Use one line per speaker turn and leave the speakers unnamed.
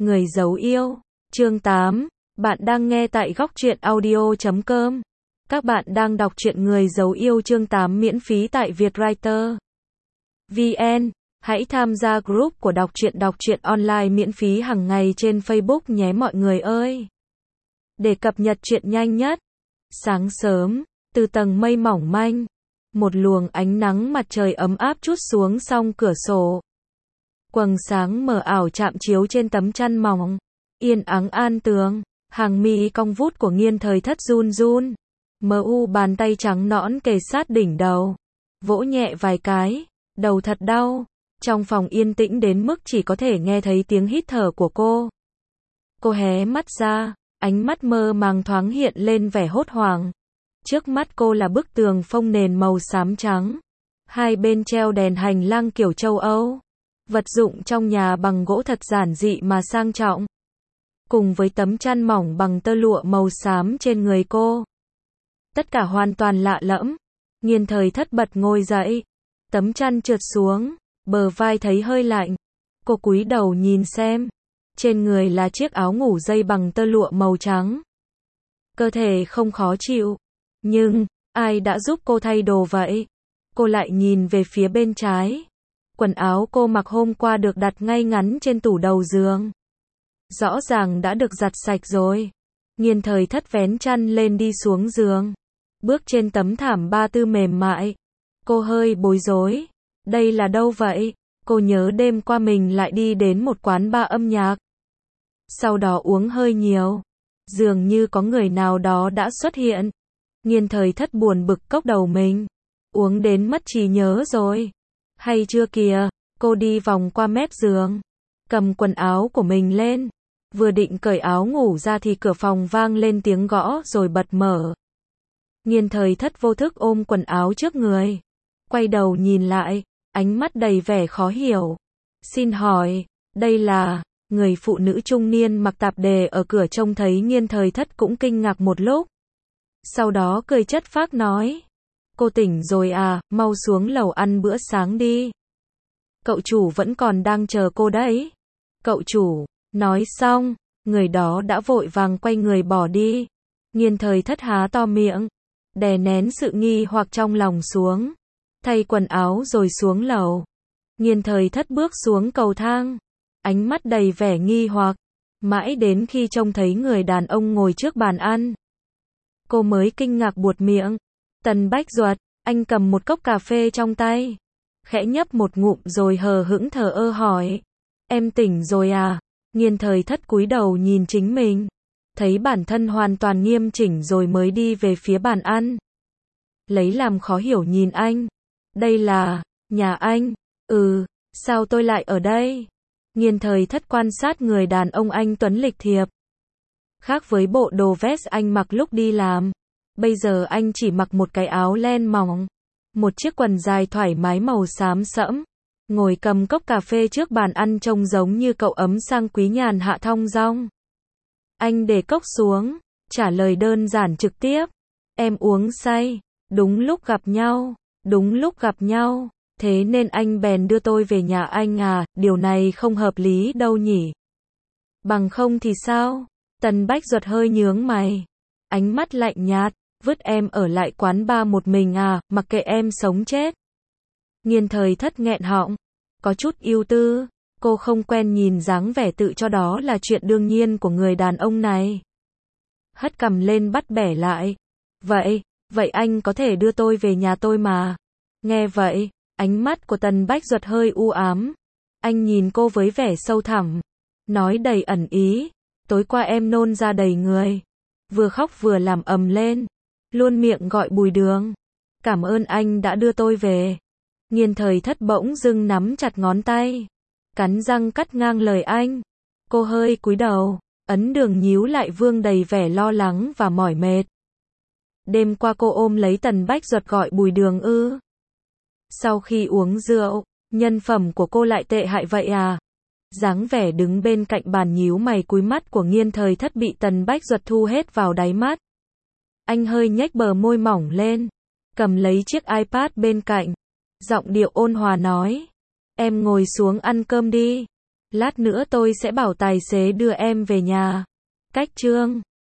Người giấu yêu. Chương 8. Bạn đang nghe tại góc truyện audio.com. Các bạn đang đọc truyện Người giấu yêu chương 8 miễn phí tại Vietwriter VN. Hãy tham gia group của đọc truyện online miễn phí hàng ngày trên Facebook nhé mọi người ơi. Để cập nhật truyện nhanh nhất. Sáng sớm, từ tầng mây mỏng manh, một luồng ánh nắng mặt trời ấm áp trút xuống song cửa sổ. Quầng sáng mờ ảo chạm chiếu trên tấm chăn mỏng, yên ắng an tường, hàng mi cong vút của Nghiên Thời Thất run run. Bàn tay trắng nõn kề sát đỉnh đầu, vỗ nhẹ vài cái, đầu thật đau. Trong phòng yên tĩnh đến mức chỉ có thể nghe thấy tiếng hít thở của cô. Cô hé mắt ra, ánh mắt mơ màng thoáng hiện lên vẻ hốt hoảng. Trước mắt cô là bức tường phông nền màu xám trắng. Hai bên treo đèn hành lang kiểu châu Âu. Vật dụng trong nhà bằng gỗ thật giản dị mà sang trọng. Cùng với tấm chăn mỏng bằng tơ lụa màu xám trên người cô. Tất cả hoàn toàn lạ lẫm. Nghiên Thời Thất bật ngồi dậy. Tấm chăn trượt xuống, bờ vai thấy hơi lạnh. Cô cúi đầu nhìn xem. Trên người là chiếc áo ngủ dây bằng tơ lụa màu trắng. Cơ thể không khó chịu. Nhưng, ai đã giúp cô thay đồ vậy? Cô lại nhìn về phía bên trái. Quần áo cô mặc hôm qua được đặt ngay ngắn trên tủ đầu giường. Rõ ràng đã được giặt sạch rồi. Nghiên Thời Thất vén chăn lên đi xuống giường. Bước trên tấm thảm ba tư mềm mại. Cô hơi bối rối. Đây là đâu vậy? Cô nhớ đêm qua mình lại đi đến một quán bar âm nhạc. Sau đó uống hơi nhiều. Dường như có người nào đó đã xuất hiện. Nghiên Thời Thất buồn bực cốc đầu mình. Uống đến mất trí nhớ rồi. Hay chưa kìa, cô đi vòng qua mép giường. Cầm quần áo của mình lên. Vừa định cởi áo ngủ ra thì cửa phòng vang lên tiếng gõ rồi bật mở. Nghiên Thời Thất vô thức ôm quần áo trước người. Quay đầu nhìn lại, ánh mắt đầy vẻ khó hiểu. Xin hỏi, đây là... Người phụ nữ trung niên mặc tạp dề ở cửa trông thấy Nghiên Thời Thất cũng kinh ngạc một lúc. Sau đó cười chất phác nói. Cô tỉnh rồi à, mau xuống lầu ăn bữa sáng đi. Cậu chủ vẫn còn đang chờ cô đấy. Cậu chủ, nói xong, người đó đã vội vàng quay người bỏ đi. Nghiên Thời Thất há to miệng, đè nén sự nghi hoặc trong lòng xuống. Thay quần áo rồi xuống lầu. Nghiên Thời Thất bước xuống cầu thang. Ánh mắt đầy vẻ nghi hoặc. Mãi đến khi trông thấy người đàn ông ngồi trước bàn ăn. Cô mới kinh ngạc buột miệng. Tần Bách Duật, anh cầm một cốc cà phê trong tay. Khẽ nhấp một ngụm rồi hờ hững thờ ơ hỏi. Em tỉnh rồi à? Nghiên Thời Thất cúi đầu nhìn chính mình. Thấy bản thân hoàn toàn nghiêm chỉnh rồi mới đi về phía bàn ăn. Lấy làm khó hiểu nhìn anh. Đây là, nhà anh. Ừ, sao tôi lại ở đây? Nghiên Thời Thất quan sát người đàn ông anh tuấn lịch thiệp. Khác với bộ đồ vest anh mặc lúc đi làm. Bây giờ anh chỉ mặc một cái áo len mỏng. Một chiếc quần dài thoải mái màu xám sẫm. Ngồi cầm cốc cà phê trước bàn ăn trông giống như cậu ấm sang quý nhàn hạ thong dong. Anh để cốc xuống. Trả lời đơn giản trực tiếp. Em uống say. Đúng lúc gặp nhau. Đúng lúc gặp nhau. Thế nên anh bèn đưa tôi về nhà anh à, điều này không hợp lý đâu nhỉ. Bằng không thì sao? Tần Bách Duật hơi nhướng mày. Ánh mắt lạnh nhạt, vứt em ở lại quán bar một mình à, mặc kệ em sống chết. Nghiên Thời Thất nghẹn họng, có chút ưu tư, cô không quen nhìn dáng vẻ tự cho đó là chuyện đương nhiên của người đàn ông này. Hất cằm lên bắt bẻ lại. Vậy anh có thể đưa tôi về nhà tôi mà. Nghe vậy, ánh mắt của Tần Bách Duật hơi u ám. Anh nhìn cô với vẻ sâu thẳm, nói đầy ẩn ý. Tối qua em nôn ra đầy người. Vừa khóc vừa làm ầm lên. Luôn miệng gọi Bùi Đường. Cảm ơn anh đã đưa tôi về. Nghiên Thời Thất bỗng dưng nắm chặt ngón tay. Cắn răng cắt ngang lời anh. Cô hơi cúi đầu. Ấn Đường nhíu lại vương đầy vẻ lo lắng và mỏi mệt. Đêm qua cô ôm lấy Tần Bách Duật gọi Bùi Đường ư? Sau khi uống rượu, nhân phẩm của cô lại tệ hại vậy à? Dáng vẻ đứng bên cạnh bàn nhíu mày cúi mắt của Nghiên Thời Thất bị Tần Bách Duật thu hết vào đáy mắt. Anh hơi nhếch bờ môi mỏng lên, cầm lấy chiếc iPad bên cạnh, giọng điệu ôn hòa nói. Em ngồi xuống ăn cơm đi. Lát nữa tôi sẽ bảo tài xế đưa em về nhà. Cách chương